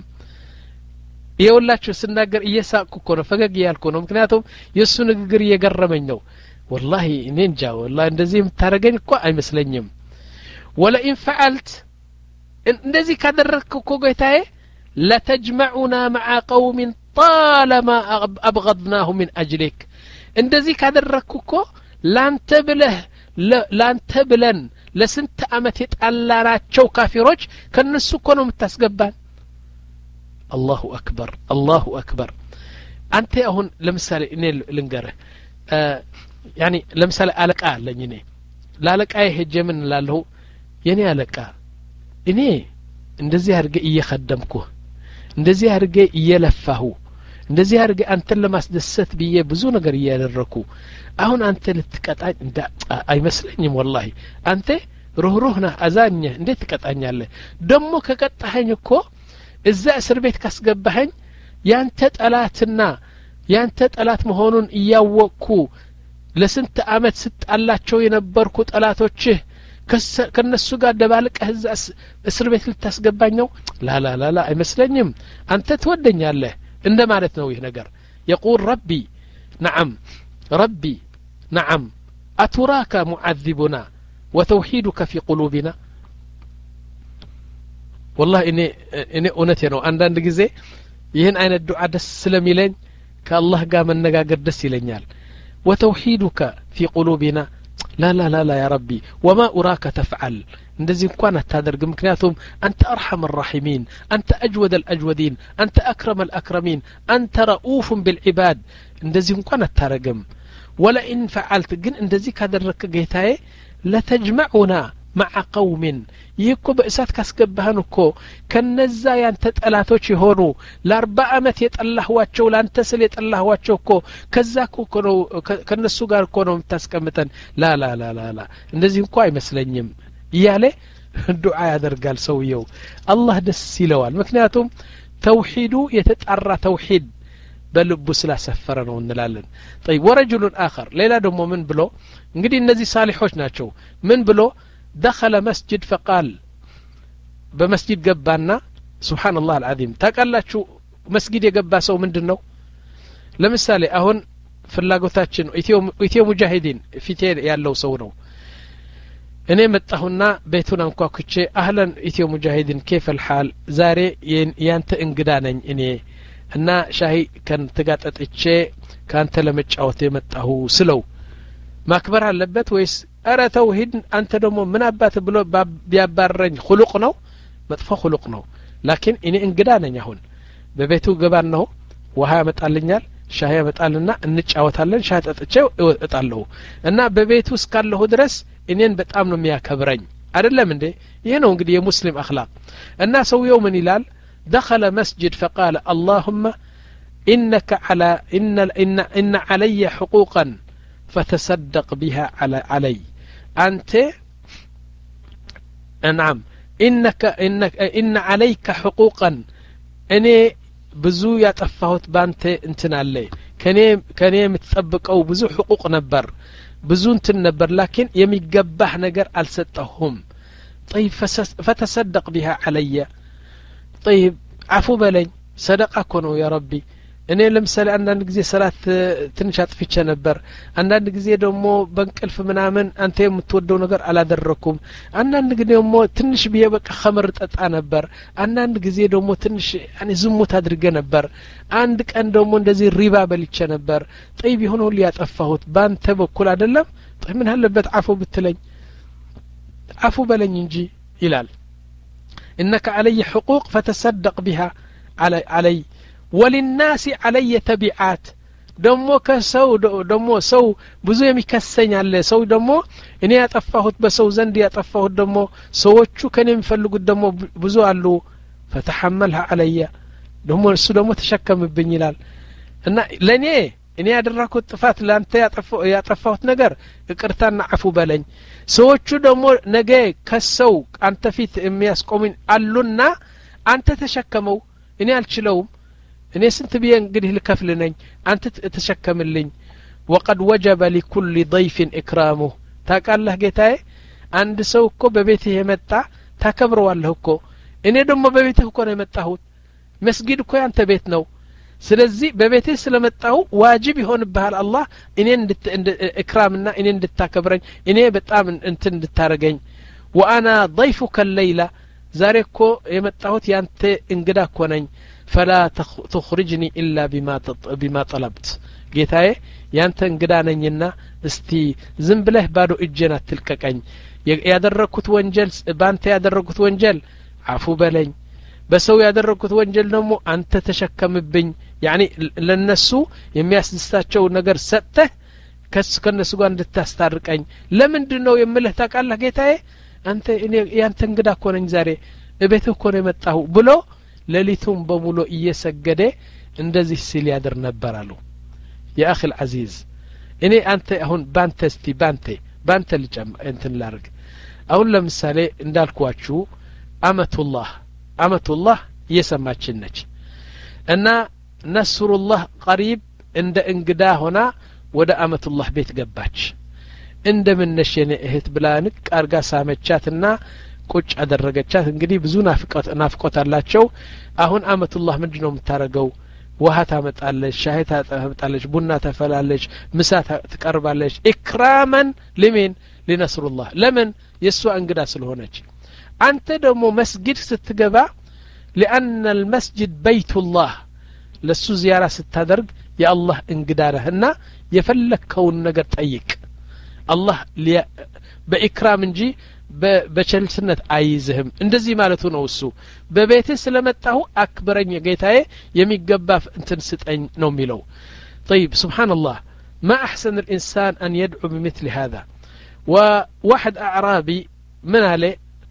ይኸውላችሁ ስናገር እየሳቅኩ እኮ ነው ፈገግ ያልኩ ነው ምክንያቱም የሱ ንግግር እየገረመኝ ነው والله እኔ እንጃ والله እንደዚህ የምታረገኝ እኮ አይመስለኝም ولا ان فعلت እንደዚህ ካደረግኩ እኮ ጌታዬ لتجمعنا مع قوم طالما ابغضناه من اجلك እንደዚህ ካደረግኩ እኮ ላንተ ብለህ ላንተ ብለን ለስንት አመት የጣላናቸው ካፊሮች ከነሱ እኮ ነው የምታስገባን الله اكبر الله اكبر አንተ አሁን ለምሳሌ እኔ ልንገርህ يعني ለምሳሌ አለቃ አለኝ እኔ ላለቃዬ ሄጄ ምን እላለሁ የኔ አለቃ እኔ እንደዚህ አድርጌ እየخدمኩ እንደዚህ አድርጌ እየለፋሁ እንደዚህ አድርጌ አንተን ለማስደሰት ብዬ ብዙ ነገር እያደረኩ አሁን አንተ ልትቀጣኝ እንደ አይመስለኝም والله አንተ ሩህሩህና አዛኝ እንዴት ትቀጣኛለህ ደሞ ከቀጣኸኝ እኮ እዛ እስር ቤት ካስገባኸኝ ያንተ ጠላትና ያንተ ጠላት መሆኑን እያወቅኩ ለስንት አመት ስጣላቸው የነበርኩ ጠላቶችህ ከነሱ ጋር ደባልቀህ እዛ እስር ቤት ልታስገባኝ ነው ላ ላ ላ አይመስለኝም አንተ ትወደኛለህ እንደ ማለት ነው ይህ ነገር يقول ربي نعم ربي نعم أتراك معذبنا وتوحيدك في قلوبنا والله إني إني أونتي ነው አንዳንድ ጊዜ ይህን አይነት ዱዓ ደስ ስለሚለኝ ከአላህ ጋር መነጋገር ደስ ይለኛል وتوحيدك في قلوبنا لا لا لا لا يا ربي وما أراك تفعل እንደዚህ እንኳን አታደርግ ምክንያቱም አንተ أرحم الراحمين أنت أجود الأجودين أنت أكرم الأكرمين أنت رؤوف بالعباد እንደዚህ እንኳን አታረግም ولا إن فعلت ግን እንደዚህ ካደረክ ጌታዬ لتجمعنا مع قوم يكو بأسات كاسكبهن እኮ ከነዛ ያንተ ጠላቶች ይሆኑ ለአርባ አመት የጠላህዋቸው ላንተ ስለ የጠላህዋቸው እኮ ከዛ እኮ ነው ከነሱ ጋር እኮ ነው የምታስቀምጠን ላ ላ ላ ላ ላ እንደዚህ እንኳን አይመስለኝም ይያለ ዱዓ ያደርጋል ሰውየው አላህ ደስ ይለዋል ምክንያቱም ተውሂዱ የተጣራ ተውሂድ በልቡ ስላሰፈረ ነው እንላለን طيب ورجل آخر ሌላ ደግሞ ምን ብሎ እንግዲህ እነዚህ ሳሊሖች ናቸው ምን ብሎ دخل مسجد فقال بمسجد ገባና سبحان الله العظيم ታቃላችሁ መስጊድ የገባ ሰው ምንድነው ለምሳሌ አሁን ፍላጎታችን ኢትዮ ኢትዮ ሙጃሂዲን ፊቴ ያለው ሰው ነው እኔ መጣሁና ቤቱን አንኳኩቼ አህለን ኢትዮ ሙጃሂዲን كيف الحال ዛሬ ያንተ እንግዳ ነኝ እኔ እና ሻሂ ከን ተጋጠጥቼ ካንተ ለመጫወት የመጣሁ ስለው ማክበር አለበት ወይስ አረ ተውሂድ አንተ ደግሞ ምን አባት ብሎ ቢያባረኝ خلق ነው መጥፎ خلق ነው ላኪን እኔ እንግዳ ነኝ አሁን በቤቱ ገባን ነው ውሃ ያመጣልኛል ሻይ ያመጣልና እንጫወታለን ሻይ ጠጥቼው እጣለሁ እና በቤቱ እስካለሁ ድረስ እኔን በጣም ነው የሚያከብረኝ አይደለም እንዴ ይሄ ነው እንግዲህ የሙስሊም አخلاق እና ሰውየው ምን ይላል دخل مسجد فقال اللهم إنك على إن إن إن علي حقوقا فتصدق بها على علي أنت نعم إنك إنك إن عليك حقوقا أني بزو يتفاوت بانت انتنا لي كني كني متطبقው ብዙ حقوق ነበር ብዙ እንትን ነበር لكن የሚገባህ ነገር አልሰጠሁም طيب فتصدق بها علي طيب عفو بلኝ صدقه እኮ ነው يا ربي እኔ ለምሳሌ አንዳንድ ጊዜ ሰላት ትንሽ አጥፍቼ ነበር አንዳንድ ጊዜ ደግሞ በእንቅልፍ ምናምን አንተ የምትወደው ነገር አላደረኩም አንዳንድ ጊዜ ደግሞ ትንሽ ቢየበቃ ኸመር ጠጣ ነበር አንዳንድ ጊዜ ደግሞ ትንሽ ያኔ ዝሙት አድርጌ ነበር አንድ ቀን ደግሞ እንደዚህ ሪባ በልቼ ነበር طيب ይሁን ሁሉ ያጠፋሁት ባንተ በኩል አይደለም طيب ምን አለበት አፉ ብትለኝ አፉ በለኝ እንጂ ይላል انك علي حقوق فتصدق بها علي علي وللناس علي تبعات ደሞ ከሰው ደሞ ሰው ብዙ የሚከሰኝ አለ ሰው ደሞ እኔ ያጠፋሁት በሰው ዘንድ ያጠፋሁት ደሞ ሰዎቹ ከኔ የሚፈልጉት ደሞ ብዙ አሉ فتحملها علي ደሞ እሱ ደሞ ተሸከምብኝ ይላል እና ለኔ እኔ ያደረኩት ጥፋት ላንተ ያጠፋው ያጠፋሁት ነገር ይቅርታና አፉ በለኝ ሰዎቹ ደሞ ነገ ከሰው አንተ ፊት የሚያስቆሙኝ አሉና አንተ ተሸከመው እኔ አልችለውም እኔ ስንት ቢየ እንግዲህ ልከፍል ነኝ አንተ ተሸከምልኝ وقد وجب لكل ضيف اكرامه ታቃለህ ጌታዬ አንድ ሰው እኮ በቤትህ የመጣ ታከብረዋለህ እኮ እኔ ደግሞ በቤትህ እኮ ነው የመጣሁት መስጊድ እኮ ያንተ ቤት ነው ስለዚህ በቤትህ ስለመጣሁ ዋጅብ ይሆንብሃል አላህ እኔን ኢክራምና እኔን እንድታከብረኝ እኔ በጣም እንትን እንድታረገኝ وانا ضيفك الليله ዛሬ እኮ የመጣሁት ያንተ እንግዳ እኮ ነኝ فلا تخرجني الا بما بما طلبت ጌታዬ ያንተ እንግዳ ነኝና እስቲ ዝም ብለህ ባዶ እጄን አትልቀቀኝ ያደረኩት ወንጀል ባንተ ያደረኩት ወንጀል አፉ በለኝ በሰው ያደረኩት ወንጀል ደግሞ አንተ ተሸከምብኝ ያኒ ለነሱ የሚያስደስታቸው ነገር ሰጥተህ ከስ ከነሱ ጋር እንድታስታርቀኝ ለምንድነው የምልህ ታቃለህ ጌታዬ አንተ እኔ ያንተ እንግዳ እኮ ነኝ ዛሬ እቤትህ እኮ ነው የመጣሁ ብሎ ለሊቱም በሙሉ እየሰገደ እንደዚህ ሲል ያድር ነበር አሉ يا اخي العزيز እኔ አንተ አሁን ባንተ እስቲ ባንተ ባንተ ልጨም እንትን ላርግ አሁን ለምሳሌ እንዳልኳችሁ አመቱላህ አመቱላህ እየሰማችን ነች እና ነስሩላህ ቀሪብ እንደ እንግዳ ሆና ወደ አመቱላህ ቤት ገባች እንደምን ነሽ የኔ እህት ብላ ንቅ አርጋ ሳመቻትና ቁጭ አደረገቻት እንግዲህ ብዙ ናፍቆት ናፍቆት አላቸው አሁን አመቱላህ ምንድነው የምታረገው ውሃ ታመጣለች ሻይ ታመጣለች ቡና ተፈላለች ምሳ ትቀርባለች ኢክራመን ለምን ለነስሩላህ ለምን የሷ እንግዳ ስለሆነች አንተ ደግሞ መስጊድ ስትገባ لان المسجد بيت الله ለሱ ዚያራ ስታደርግ የአላህ እንግዳ ነህና የፈለከውን ነገር ጠይቅ አላህ በኢክራም እንጂ በቸልስነት አይዝህም እንደዚህ ማለቱ ነው እሱ በቤትህ ስለመጣሁ አክብረኝ ጌታዬ የሚገባ እንትን ስጠኝ ነው የሚለው طيب سبحان الله ما احسن الانسان ان يدعو بمثل هذا وواحد اعرابي من عليه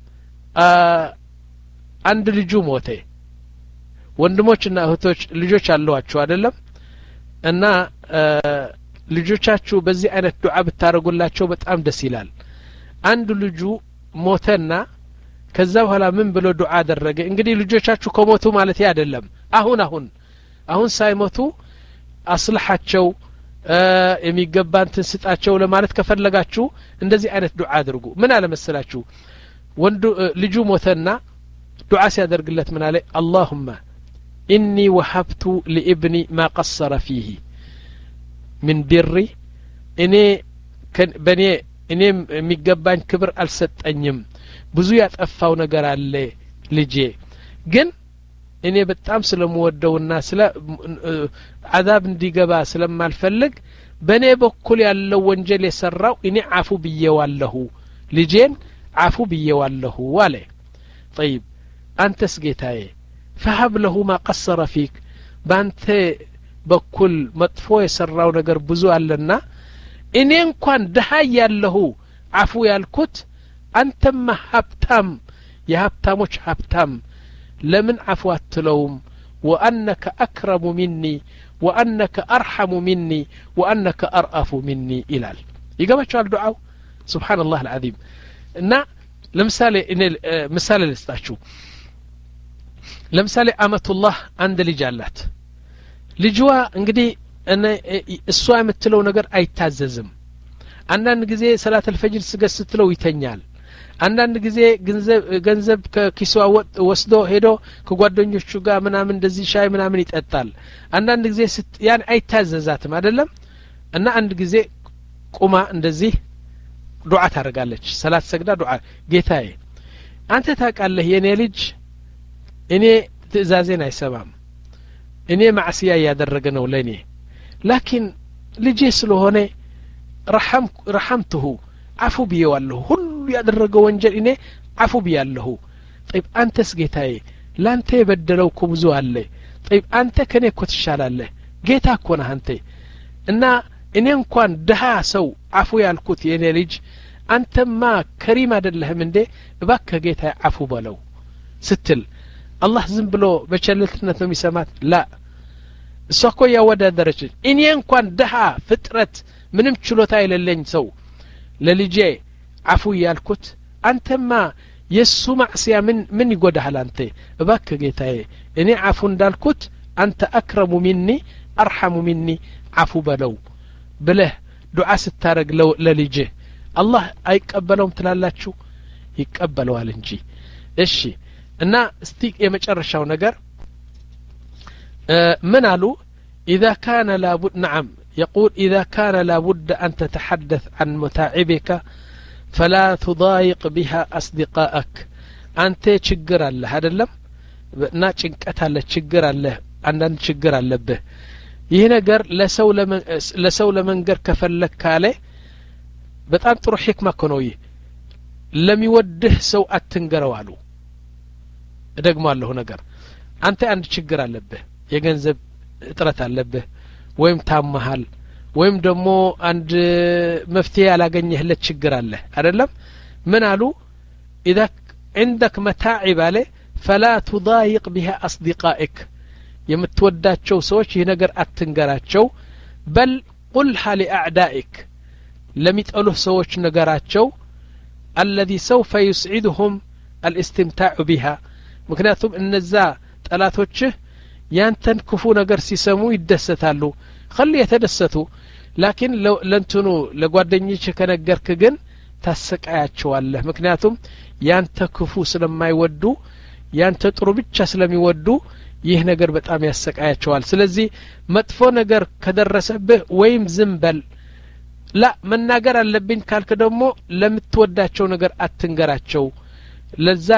አንድ ልጁ ሞተ ወንድሞችና እህቶች ልጆች አሏቸው አይደለም እና ልጆቻችሁ በዚህ አይነት ዱዓ ብታረጉላቸው በጣም ደስ ይላል አንድ ልጁ ሞተና ከዛ በኋላ ምን ብሎ ዱዓ አደረገ እንግዲህ ልጆቻችሁ ከሞቱ ማለት አይደለም አሁን አሁን አሁን ሳይሞቱ አስልሐቸው የሚገባን ትንስጣቸው ለማለት ከፈለጋችሁ እንደዚህ አይነት ዱዓ አድርጉ ምን አለ መሰላችሁ ወንዱ ልጁ ሞተና ዱዓ ሲያደርግለት ምን አለ اللهم اني وهبت لابني ما قصر فيه من بري እኔ በኔ እኔም የሚገባኝ ክብር አልሰጠኝም ብዙ ያጠፋው ነገር አለ ልጄ ግን እኔ በጣም ስለምወደውና ስለ አዛብ እንዲገባ ስለማልፈልግ በኔ በኩል ያለው ወንጀል የሰራው እኔ አፉ ብየዋለሁ ልጄን አፉ ብየዋለሁ አለ طيب አንተስ ጌታዬ فهب له ما قصر فيك ባንተ በኩል መጥፎ የሰራው ነገር ብዙ አለና እኔ እንኳን ደሃ ያለሁ አፉ ያልኩት አንተማ ሀብታም የሀብታሞች ሀብታም ለምን አፉ አትለውም وأنك أكرم مني وأنك أرحم مني وأنك أرأف مني إلال يقبل الدعاء سبحان الله العظيم إن لمثال إن مثال الاستاشو لمثال أمة الله عند لجالات لجوا انقدي أن السواء متلو نقر أي تاززم አንዳንድ ጊዜ ሰላት الفجر ስገድ ስትለው ይተኛል አንዳንድ ጊዜ ገንዘብ ገንዘብ ከኪሱ ወስዶ ሄዶ ከጓደኞቹ ጋር ምናምን እንደዚህ ሻይ ምናምን ይጠጣል አንዳንድ ጊዜ ያን አይታዘዛትም አይደለም እና አንድ ጊዜ ቁማ እንደዚህ ዱዓ ታደርጋለች ሰላት ሰግዳ ዱዓ ጌታዬ አንተ ታውቃለህ የኔ ልጅ እኔ ትእዛዜን አይሰማም እኔ ማዕሲያ ያደረገ ነው ለኔ ላኪን ልጄ ስለሆነ رحم رحمته عفو بيوالله كل ያደረገው ወንጀል እኔ አፉ ብያለሁ طيب አንተስ ጌታዬ ላንተ የበደለው እኮ ብዙ አለ طيب አንተ ከኔ እኮ ትሻላለህ ጌታ እኮ ነህ አንተ እና እኔ እንኳን ደሃ ሰው አፉ ያልኩት የኔ ልጅ አንተማ ከሪም አይደለህም እንዴ እባክህ ጌታዬ አፉ በለው ስትል አላህ ዝም ብሎ በቸልተኝነት ነው የሚሰማት ላ እሷ እኮ ያወዳደረች እኔ እንኳን ደሃ ፍጥረት ምንም ችሎታ የሌለኝ ሰው ለልጄ አፉ ያልኩት አንተማ የሱ ማዕሲያ ምን ምን ይጎዳሃል አንተ እባክህ ጌታዬ እኔ አፉ እንዳልኩት አንተ አክረሙ ሚኒ አርሐሙ ሚኒ አፉ በለው ብለህ ዱዓ ስታረግ ለልጄ አላህ አይቀበለውም ትላላችሁ ይቀበለዋል እንጂ እሺ እና እስቲ የመጨረሻው ነገር ምን አሉ اذا كان لابد نعم يقول إذا كان لابد أن تتحدث عن متاعبك فلا تضايق بها أصدقائك أنت تشجر الله هذا اللم نا تشنكت على تشجر الله أنن تشجر الله به يهنجر لسو لمن لسو لمن جر كفلك كاله بتأم تروح حكمة كنوي لم يوده سو أتنجروا علو دق ما له نجر أنت أنت تشجر الله به يجنزب ጥረት አለብህ ወይም ታመሃል ወይም ደግሞ አንድ መፍትሄ ያላገኘህለት ችግር አለ አይደለም ምን አሉ اذا عندك متاعب عليه فلا تضايق بها اصدقائك የምትወዳቸው ሰዎች ይሄ ነገር አትንገራቸው بل قلها لاعدائك ለሚጠሉህ ሰዎች ነገራቸው الذي سوف يسعدهم الاستمتاع بها ምክንያቱም እነዛ ጠላቶችህ ያንተን ክፉ ነገር ሲሰሙ ይደሰታሉ خلي يتدሰቱ لكن لو ለንተኑ ለጓደኞች ከነገርክ ግን ታሰቃያቸዋለህ ምክንያቱም ያንተ ክፉ ስለማይወዱ ያንተ ጥሩ ብቻ ስለሚወዱ ይህ ነገር በጣም ያሰቃያቸዋል ስለዚህ መጥፎ ነገር ከደረሰብህ ወይም ዝም በል لا መናገር አለብኝ ካልክ ደግሞ ለምትወዳቸው ነገር አትንገራቸው ለዛ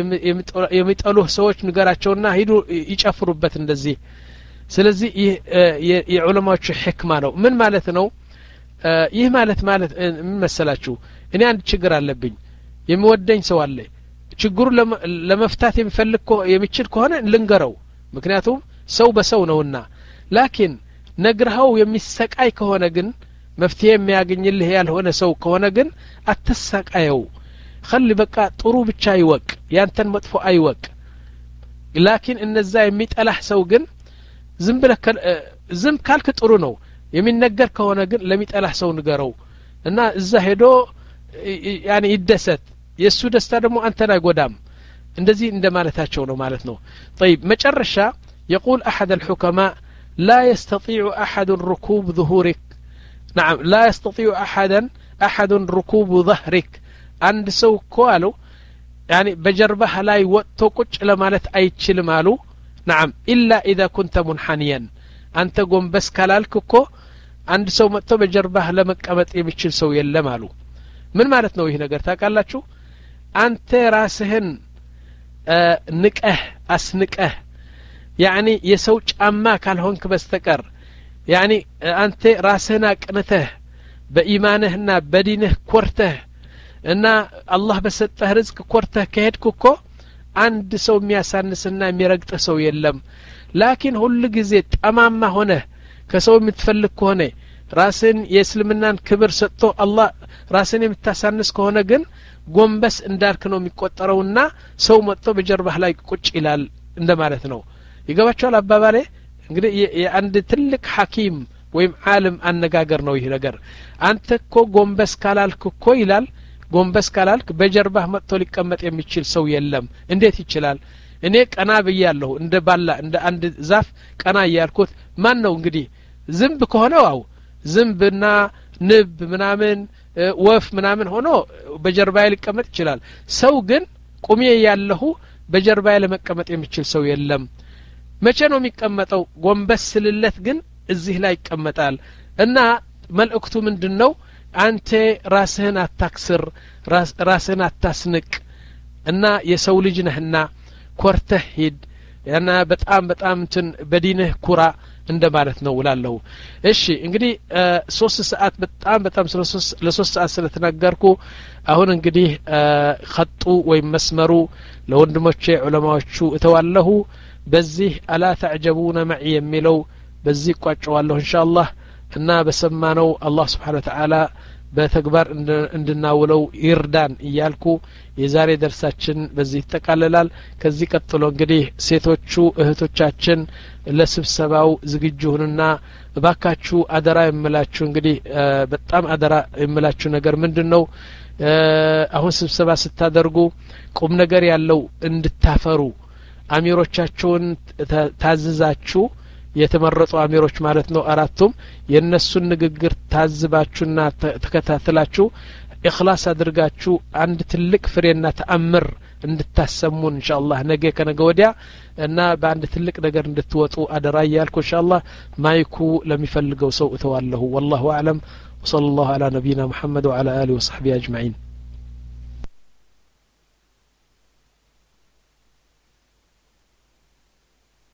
የሚጠሉህ ሰዎች ንገራቸውና ሂዱ ይጨፍሩበት እንደዚህ ስለዚህ ይህ የዑለማዎች ህክማ ነው ምን ማለት ነው ይህ ማለት ማለት ምን መሰላችሁ እኔ አንድ ችግር አለብኝ የሚወደኝ ሰው አለ ችግሩ ለመፍታት የሚፈልግ የሚችል ከሆነ ልንገረው ምክንያቱም ሰው በሰው ነውና ላኪን ነግረው የሚሰቃይ ከሆነ ግን መፍትሄ የሚያገኝልህ ያልሆነ ሰው ከሆነ ግን አትሰቃየው خلي بقى ጥሩ ብቻ ይወቅ ያንተን መጥፎ አይወቅ ላኪን እነዛ የሚጠላህ ሰው ግን ዝም ብለህ ዝም ካልክ ጥሩ ነው የሚነገር ከሆነ ግን ለሚጠላህ ሰው ንገረው እና እዛ ሄዶ ያኒ ይደሰት የሱ ደስታ ደግሞ አንተን አይጎዳም እንደዚህ እንደማለታቸው ነው ማለት ነው طيب መጨረሻ يقول احد الحكماء لا يستطيع احد ركوب ظهورك نعم لا يستطيع احدا احد ركوب ظهرك አንድ ሰው እኮ አሉ يعني በጀርባህ ላይ ወጥቶ ቁጭ ለማለት አይችልም አሉ نعم الا اذا كنت منحنيا አንተ ጎንበስ ካላልክ እኮ አንድ ሰው መጥቶ በጀርባህ ለመቀመጥ የሚችል ሰው የለም አሉ ምን ማለት ነው ይሄ ነገር ታውቃላችሁ አንተ ራስህን ንቀህ አስንቀህ يعني የሰው ጫማ ካልሆንክ በስተቀር يعني አንተ ራስህን አቅንተህ በኢማንህና በዲንህ ኮርተህ እና አላህ በሰጠህ ርዝቅ ኮርተህ ከሄድክ እኮ አንድ ሰው የሚያሳንስና የሚረግጥ ሰው የለም ላኪን ሁሉ ጊዜ ጠማማ ሆነ ከሰው የምትፈልግ ከሆነ ራስን የእስልምናን ክብር ሰጥቶ አላህ ራስን የምታሳንስ ከሆነ ግን ጎንበስ እንዳልክ ነው የሚቆጠረውና ሰው መጥቶ በጀርባህ ላይ ቁጭ ይላል እንደማለት ነው ይገባችኋል አባባሌ እንግዲህ የአንድ ትልቅ ሐኪም ወይም ዓለም አነጋገር ነው ይሄ ነገር አንተ እኮ ጎንበስ ካላልክ እኮ ይላል ጎንበስ ካላልክ በጀርባህ መጥቶ ሊቀመጥ የሚችል ሰው የለም እንዴት ይችላል እኔ ቀና በያለሁ እንደ ባላ እንደ አንድ ዛፍ ቀና ያልኩት ማን ነው እንግዲህ ዝምብ ከሆነ ዋው ዝምብና ንብ ምናምን ወፍ ምናምን ሆኖ በጀርባዬ ሊቀመጥ ይችላል ሰው ግን ቁሜ ያለሁ በጀርባዬ ለመቀመጥ የሚችል ሰው የለም መቼ ነው የሚቀመጠው ጎንበስ ስለለት ግን እዚህ ላይ ይቀመጣል እና መልእክቱ ምንድነው አንተ ራስህን አታክስር ራስህን አታስንቅ እና የሰው ልጅ ነህና ኮርተህ ሂድ ያና በጣም በጣም እንትን በዲንህ ኩራ እንደማለት ነው ውላለሁ እሺ እንግዲህ ሶስት ሰዓት በጣም በጣም ለሶስት ሰዓት ስለተናገርኩ አሁን እንግዲህ ኸጡ ወይ መስመሩ ለወንድሞቼ ዑለማዎቹ እተዋለሁ በዚህ አላ ተዕጀቡና ማዒ የሚለው በዚህ ቋጨዋለሁ ኢንሻአላህ እና በሰማነው አላህ Subhanahu Wa Ta'ala በተግባር እንድናውለው ይርዳን እያልኩ የዛሬ ደርሳችን በዚህ ተቃለላል ከዚህ ቀጥሎ እንግዲህ ሴቶቹ እህቶቻችን ለስብሰባው ዝግጁ ሆኑና ባካችሁ አደራ የምላችሁ እንግዲህ በጣም አደራ የምላችሁ ነገር ምንድነው አሁን ስብሰባ ስታደርጉ ቁም ነገር ያለው እንድታፈሩ አሚሮቻችሁን ታዝዛችሁ የተመረጡ አሚሮች ማለት ነው አራቱም የነሱን ንግግር ታዝባችሁና ተከታተላችሁ ኢኽላስ አድርጋችሁ አንድ ትልቅ ፍሬና ተአምር እንድታሰሙን ኢንሻአላህ ነገ ከነገ ወዲያ እና በአንድ ትልቅ ነገር እንድትወጡ አደራ ያልኩ ኢንሻአላህ ማይኩ ለሚፈልገው ሰው እተዋለሁ والله اعلم وصلى الله على نبينا محمد وعلى اله وصحبه اجمعين